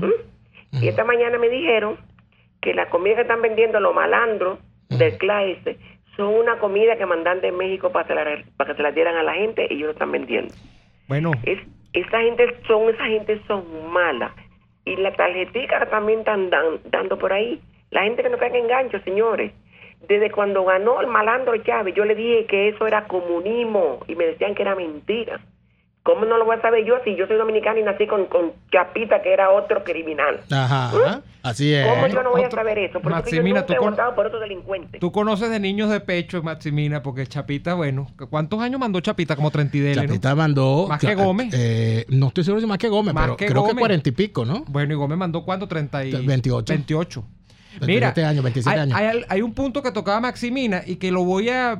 Y esta mañana me dijeron que la comida que están vendiendo los malandros del clase son una comida que mandan de México para que se la dieran a la gente y ellos lo están vendiendo. Bueno. Esa gente son malas. Y la tarjetica que también están dando por ahí. La gente que no cae en engancho, señores. Desde cuando ganó el malandro Chávez, yo le dije que eso era comunismo y me decían que era mentira. ¿Cómo no lo voy a saber yo si yo soy dominicana y nací con Chapita, que era otro criminal? Ajá, así es. ¿Cómo yo no voy a saber eso? Porque Maximina, yo nunca he votado por otros delincuentes. Tú conoces de niños de pecho, Maximina, porque Chapita, bueno, ¿cuántos años mandó Chapita? Como 30 y dele, Chapita mandó... ¿Más que Gómez? No estoy seguro si más que Gómez, pero creo que 40 y pico, ¿no? Bueno, ¿y Gómez mandó cuánto? 28. 28. 27 años, 27 años. Hay un punto que tocaba Maximina y que lo voy a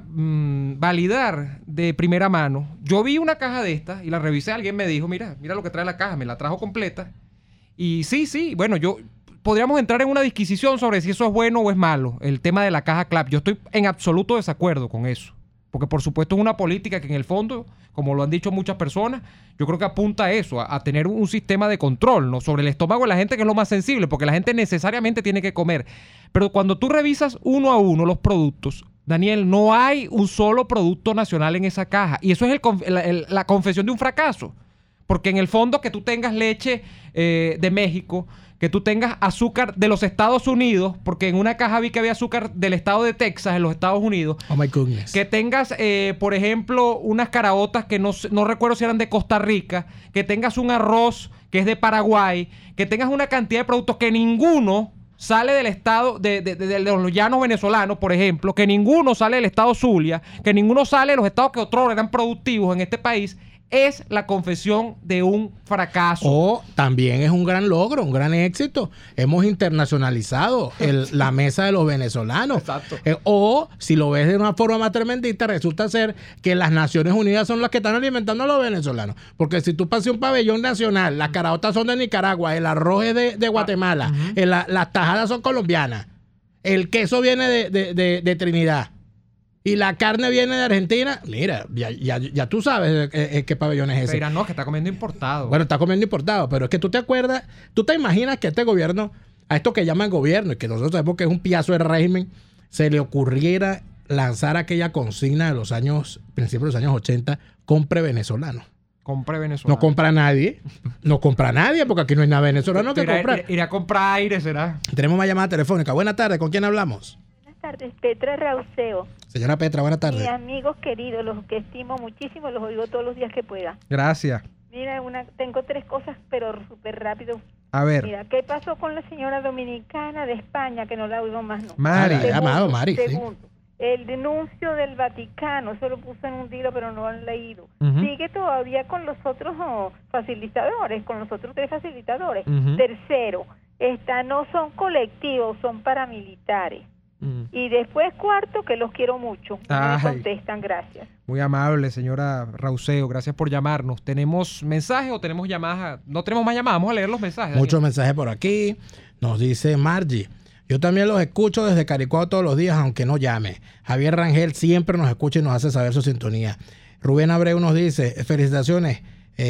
validar de primera mano. Yo vi una caja de estas y la revisé. Alguien me dijo, mira lo que trae la caja. Me la trajo completa. Y sí. Bueno, podríamos entrar en una disquisición sobre si eso es bueno o es malo. El tema de la caja CLAP. Yo estoy en absoluto desacuerdo con eso. Porque por supuesto es una política que en el fondo, como lo han dicho muchas personas, yo creo que apunta a eso, a tener un sistema de control, ¿no? Sobre el estómago de la gente, que es lo más sensible, porque la gente necesariamente tiene que comer. Pero cuando tú revisas uno a uno los productos, Daniel, no hay un solo producto nacional en esa caja. Y eso es la confesión de un fracaso. Porque en el fondo que tú tengas leche de México, que tú tengas azúcar de los Estados Unidos, porque en una caja vi que había azúcar del estado de Texas, en los Estados Unidos. Oh my goodness. Que tengas, por ejemplo, unas caraotas que no recuerdo si eran de Costa Rica, que tengas un arroz que es de Paraguay, que tengas una cantidad de productos que ninguno sale del estado de los llanos venezolanos, por ejemplo, que ninguno sale del estado Zulia, que ninguno sale de los estados que otros eran productivos en este país. Es la confesión de un fracaso. O también es un gran logro, un gran éxito. Hemos internacionalizado la mesa de los venezolanos. Exacto. O, si lo ves de una forma más tremendista, resulta ser que las Naciones Unidas son las que están alimentando a los venezolanos. Porque si tú pasas un pabellón nacional, las caraotas son de Nicaragua, el arroz es de Guatemala, las tajadas son colombianas, el queso viene de Trinidad. Y la carne viene de Argentina. Mira, ya tú sabes qué pabellón es ese. Pero no, que está comiendo importado. Bueno, está comiendo importado, pero es que tú te acuerdas, tú te imaginas que este gobierno, a esto que llaman gobierno, y que nosotros sabemos que es un piazo de régimen, se le ocurriera lanzar aquella consigna de los principios de los años 80, compre venezolano. Compre venezolano. No compra nadie. No compra nadie, porque aquí no hay nada venezolano que comprar. Irá a comprar aire, será. Tenemos más llamada telefónica. Buenas tardes, ¿con quién hablamos? Buenas tardes, Petra Rauseo. Señora Petra, buenas tardes. Mis amigos queridos, los que estimo muchísimo, los oigo todos los días que pueda. Gracias. Mira, tengo 3 cosas, pero súper rápido. A ver. Mira, ¿qué pasó con la señora dominicana de España, que no la oigo más? No. Mari, Segundo, amado Mari. Segundo, el denuncio del Vaticano, eso lo puso en un libro, pero no lo han leído. Sigue todavía con los otros facilitadores, con los otros 3 facilitadores. Tercero, no son colectivos, son paramilitares. Y después, cuarto, que los quiero mucho. Me contestan, gracias. Muy amable, señora Rauseo, gracias por llamarnos. ¿Tenemos mensajes o tenemos llamadas? No tenemos más llamadas, vamos a leer los mensajes. Muchos mensajes por aquí. Nos dice Margie: yo también los escucho desde Caricuao todos los días, aunque no llame. Javier Rangel siempre nos escucha y nos hace saber su sintonía. Rubén Abreu nos dice: felicitaciones.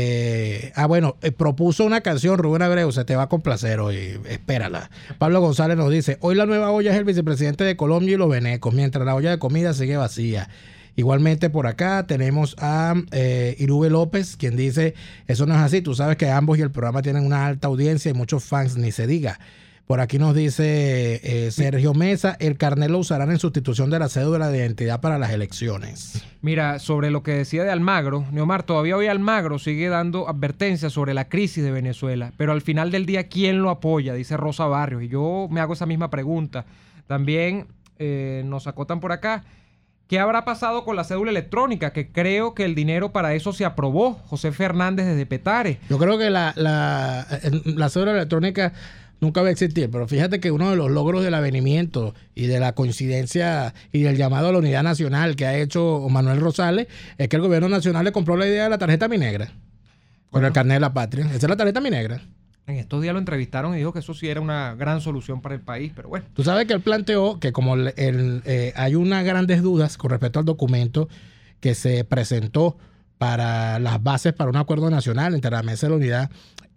Propuso una canción, Rubén Abreu, se te va a complacer hoy, espérala. Pablo González nos dice: hoy la nueva olla es el vicepresidente de Colombia y los venecos, mientras la olla de comida sigue vacía. Igualmente por acá tenemos a Irube López, quien dice: eso no es así, tú sabes que ambos y el programa tienen una alta audiencia y muchos fans, ni se diga. Por aquí nos dice Sergio Mesa: el carnet lo usarán en sustitución de la cédula de identidad para las elecciones. Mira, sobre lo que decía de Almagro, Neomar, todavía hoy Almagro sigue dando advertencias sobre la crisis de Venezuela, pero al final del día, ¿quién lo apoya? Dice Rosa Barrios, y yo me hago esa misma pregunta. También nos acotan por acá: ¿qué habrá pasado con la cédula electrónica? Que creo que el dinero para eso se aprobó. José Fernández desde Petare. Yo creo que la cédula electrónica nunca va a existir, pero fíjate que uno de los logros del avenimiento y de la coincidencia y del llamado a la unidad nacional que ha hecho Manuel Rosales es que el gobierno nacional le compró la idea de la tarjeta minegra con el carnet de la patria. Esa es la tarjeta minegra. En estos días lo entrevistaron y dijo que eso sí era una gran solución para el país, pero bueno. Tú sabes que él planteó que como hay unas grandes dudas con respecto al documento que se presentó para las bases para un acuerdo nacional entre la Mesa de la Unidad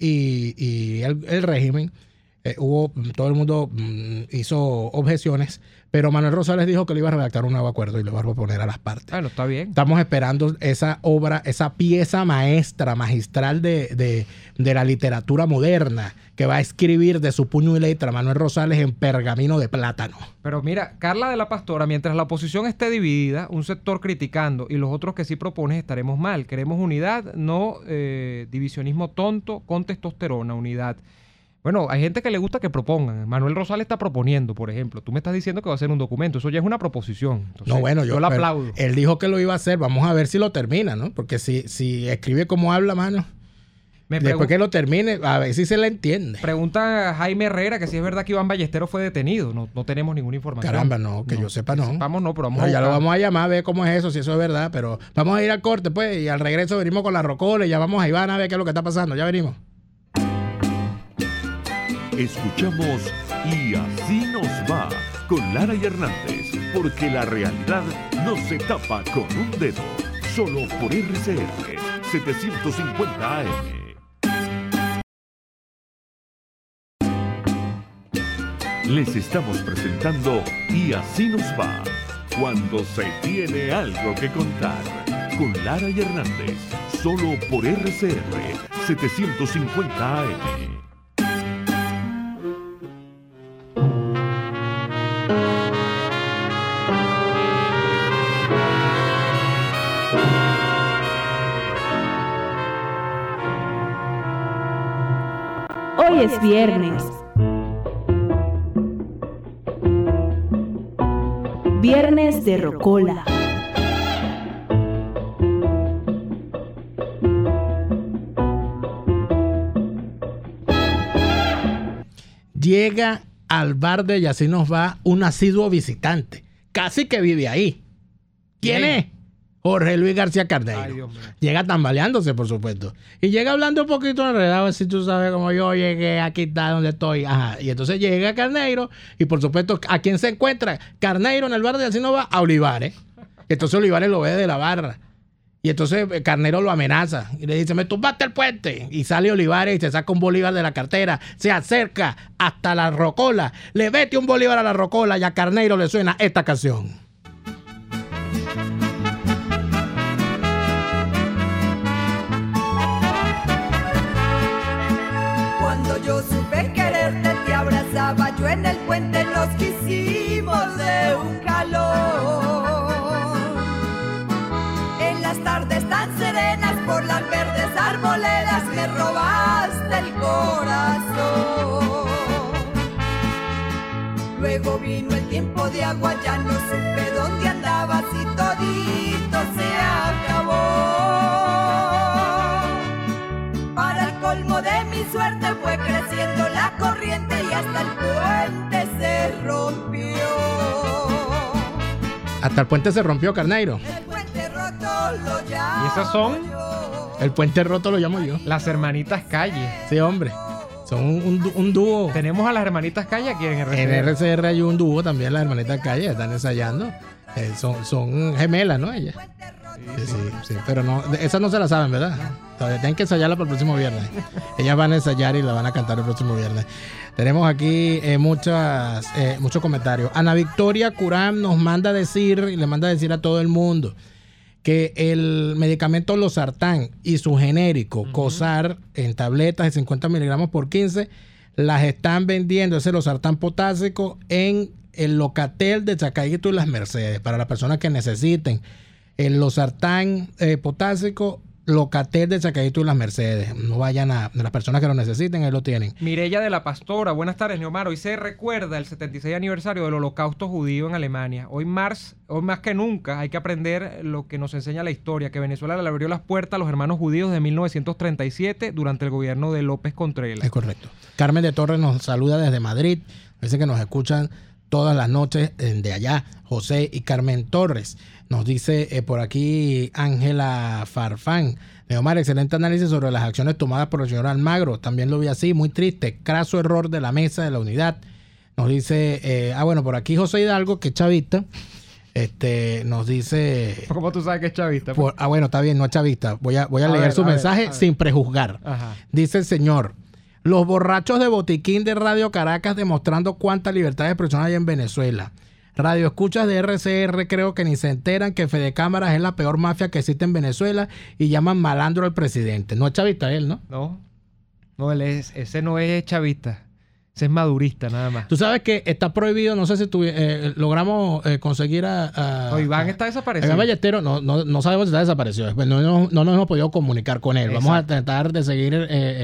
y el régimen, todo el mundo hizo objeciones, pero Manuel Rosales dijo que le iba a redactar un nuevo acuerdo y lo va a proponer a las partes. Bueno, está bien. Estamos esperando esa obra, esa pieza magistral de la literatura moderna que va a escribir de su puño y letra Manuel Rosales en pergamino de plátano. Pero mira, Carla de la Pastora: mientras la oposición esté dividida, un sector criticando y los otros que sí proponen, estaremos mal. Queremos unidad, no divisionismo tonto con testosterona, unidad. Bueno, hay gente que le gusta que propongan. Manuel Rosales está proponiendo, por ejemplo. Tú me estás diciendo que va a hacer un documento. Eso ya es una proposición. Entonces, no, bueno, yo lo aplaudo. Él dijo que lo iba a hacer. Vamos a ver si lo termina, ¿no? Porque si escribe como habla, mano, después que lo termine, a ver si se le entiende. Pregunta Jaime Herrera que si es verdad que Iván Ballesteros fue detenido. No tenemos ninguna información. Caramba, no, que yo sepa, no. Sepamos, no, pero ya lo vamos a llamar a ver cómo es eso, si eso es verdad. Pero vamos a ir al corte, pues, y al regreso venimos con la rocola y llamamos a Iván a ver qué es lo que está pasando. Ya venimos. Escuchamos Y así nos va con Lara y Hernández, porque la realidad no se tapa con un dedo, solo por RCR 750 AM. Les estamos presentando Y así nos va, cuando se tiene algo que contar, con Lara y Hernández, solo por RCR 750 AM. Hoy es viernes. Viernes de Rocola. Llega al bar de Y así nos va un asiduo visitante, casi que vive ahí. ¿Quién es? Jorge Luis García Carneiro. Ay, Dios mío. Llega tambaleándose, por supuesto. Y llega hablando un poquito enredado, si tú sabes cómo yo llegué, aquí está donde estoy. Ajá. Y entonces llega Carneiro y, por supuesto, ¿a quién se encuentra? Carneiro en el bar de Así no va, a Olivares. Entonces Olivares lo ve de la barra. Y entonces Carneiro lo amenaza y le dice: me tumbaste el puente. Y sale Olivares y se saca un bolívar de la cartera, se acerca hasta la rocola, le mete un bolívar a la rocola y a Carneiro le suena esta canción. Yo supe quererte, te abrazaba yo en el puente, nos quisimos de un calor. En las tardes tan serenas por las verdes arboledas me robaste el corazón. Luego vino el tiempo de agua ya no supe dónde andabas y todito se acabó. Para el colmo de mi suerte fue creciendo la corriente y hasta el puente se rompió. Hasta el puente se rompió, Carneiro. El puente roto lo llamo. ¿Y esas son? El puente roto lo llamo yo. Las hermanitas Calle. Sí, hombre. Son un dúo. Tenemos a las hermanitas Calle aquí en RCR. En RCR hay un dúo también, las hermanitas Calle, están ensayando. Son gemelas, ¿no? Ellas. Sí, pero no, esas no se la saben, ¿verdad? Todavía tienen que ensayarla para el próximo viernes. Ellas van a ensayar y la van a cantar el próximo viernes. Tenemos aquí muchos comentarios. Ana Victoria Curán nos manda a decir, y le manda a decir a todo el mundo, que el medicamento Losartán y su genérico Cosar en tabletas de 50 miligramos por 15 las están vendiendo, ese Losartán potásico, en el Locatel de Chacaíto y Las Mercedes, para las personas que necesiten el Losartán potásico, Locatel de Chacaíto y Las Mercedes. No vayan a las personas que lo necesiten, ahí lo tienen. Mireya de la Pastora, buenas tardes, Neomar. Hoy se recuerda el 76 aniversario del Holocausto judío en Alemania. Hoy más que nunca hay que aprender lo que nos enseña la historia, que Venezuela le abrió las puertas a los hermanos judíos de 1937 durante el gobierno de López Contreras. Es correcto. Carmen de Torres nos saluda desde Madrid. Dice que nos escuchan todas las noches de allá. José y Carmen Torres. Nos dice por aquí Ángela Farfán. Neomar, excelente análisis sobre las acciones tomadas por el señor Almagro. También lo vi así, muy triste. Craso error de la mesa de la unidad. Nos dice, bueno, por aquí José Hidalgo, que es chavista. Nos dice... ¿Cómo tú sabes que es chavista? Bueno, está bien, no es chavista. Voy a leer su mensaje sin prejuzgar. Ajá. Dice el señor: los borrachos de botiquín de Radio Caracas demostrando cuánta libertad de expresión hay en Venezuela. Radio escuchas de RCR creo que ni se enteran que Fede Cámaras es la peor mafia que existe en Venezuela y llaman malandro al presidente. No es chavista él, ¿no? No, ese no es chavista. Ese es madurista, nada más. Tú sabes que está prohibido, no sé si logramos conseguir Iván está desaparecido. Iván Ballesteros, no sabemos si está desaparecido. No nos hemos podido comunicar con él. Exacto. Vamos a tratar de seguir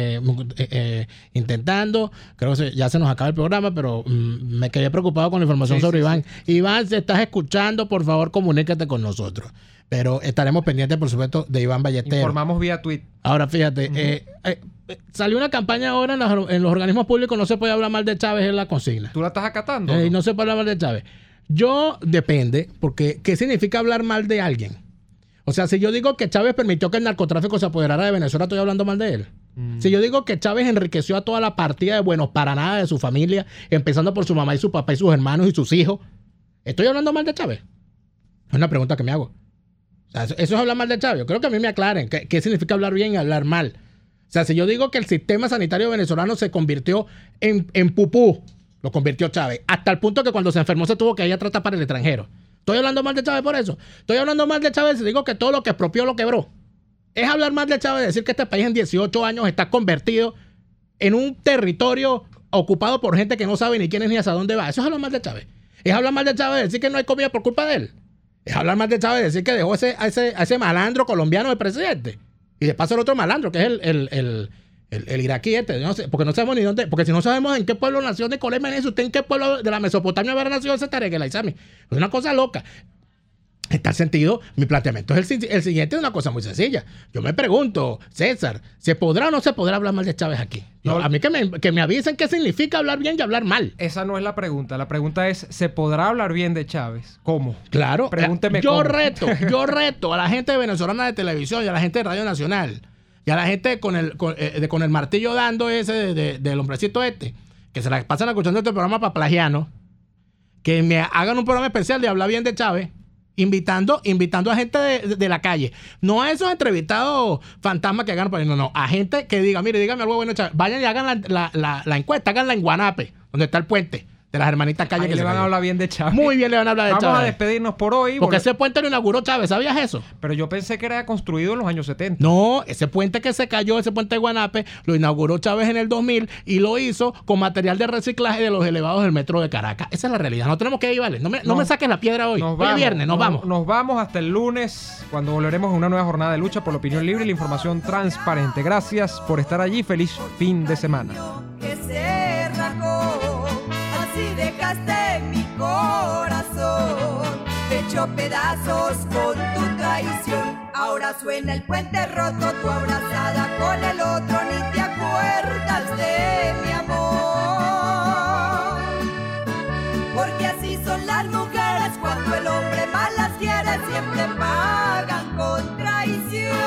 intentando. Creo que ya se nos acaba el programa, pero me quedé preocupado con la información sobre Iván. Sí. Iván, si estás escuchando, por favor, comunícate con nosotros. Pero estaremos pendientes, por supuesto, de Iván Ballesteros. Informamos vía tweet. Ahora, fíjate, salió una campaña ahora en los organismos públicos, no se puede hablar mal de Chávez en la consigna. ¿Tú la estás acatando? No se puede hablar mal de Chávez. Depende, porque ¿qué significa hablar mal de alguien? O sea, si yo digo que Chávez permitió que el narcotráfico se apoderara de Venezuela, ¿estoy hablando mal de él? Si yo digo que Chávez enriqueció a toda la partida de buenos para nada de su familia, empezando por su mamá y su papá y sus hermanos y sus hijos, ¿estoy hablando mal de Chávez? Es una pregunta que me hago. O sea, eso es hablar mal de Chávez. Yo creo que a mí me aclaren qué significa hablar bien y hablar mal. O sea, si yo digo que el sistema sanitario venezolano se convirtió en pupú, lo convirtió Chávez, hasta el punto que cuando se enfermó se tuvo que ir a tratar para el extranjero. ¿Estoy hablando mal de Chávez por eso? Estoy hablando mal de Chávez si digo que todo lo que expropió lo quebró. Es hablar mal de Chávez decir que este país en 18 años está convertido en un territorio ocupado por gente que no sabe ni quién es ni hasta dónde va. Eso es hablar mal de Chávez. Es hablar mal de Chávez decir que no hay comida por culpa de él. Es hablar mal de Chávez decir que dejó a ese malandro colombiano de presidente. Y de paso el otro malandro, que es el iraquí no sé, porque no sabemos ni dónde, porque si no sabemos en qué pueblo nació Nicolás Menéndez, usted en qué pueblo de la Mesopotamia habrá nacido ese Tarek El Aizami. Es una cosa loca. En tal sentido, mi planteamiento es el siguiente, es una cosa muy sencilla. Yo me pregunto, César, ¿se podrá o no se podrá hablar mal de Chávez aquí? A mí que me avisen qué significa hablar bien y hablar mal. Esa no es la pregunta. La pregunta es, ¿se podrá hablar bien de Chávez? ¿Cómo? Claro. Pregúnteme yo cómo. reto a la gente venezolana de televisión y a la gente de Radio Nacional y a la gente con el martillo dando ese del hombrecito que se la pasan escuchando este programa para plagianos, que me hagan un programa especial de hablar bien de Chávez. Invitando a gente de la calle. No a esos entrevistados fantasmas que hagan por ahí. No. A gente que diga, mire, dígame algo bueno, Chávez. Vayan y hagan la encuesta, háganla en Guanape, donde está el puente de las hermanitas Calle. Ahí que le van a hablar bien de Chávez. Muy bien le van a hablar de Chávez. Vamos a despedirnos por hoy. Porque ese puente lo inauguró Chávez, ¿sabías eso? Pero yo pensé que era construido en los años 70. No, ese puente que se cayó, ese puente de Guanape, lo inauguró Chávez en el 2000 y lo hizo con material de reciclaje de los elevados del metro de Caracas. Esa es la realidad. No tenemos que ir, ¿vale? No me saques la piedra hoy. Hoy es viernes, nos vamos. Nos vamos hasta el lunes, cuando volveremos a una nueva jornada de lucha por la opinión libre y la información transparente. Gracias por estar allí. Feliz fin de semana. Que se rajó, así dejaste mi corazón. pedazos con tu traición. Ahora suena el puente roto, tu abrazada con el otro, ni te acuerdas de mi amor. Porque así son las mujeres, cuando el hombre más las quiere, siempre pagan con traición.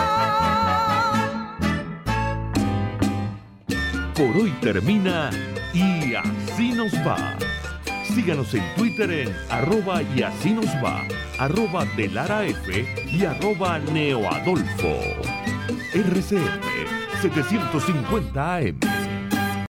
Por hoy termina Y Así Nos Va. Síganos en Twitter en @y así nos va, @delaraf y @neoadolfo. RCF 750 AM.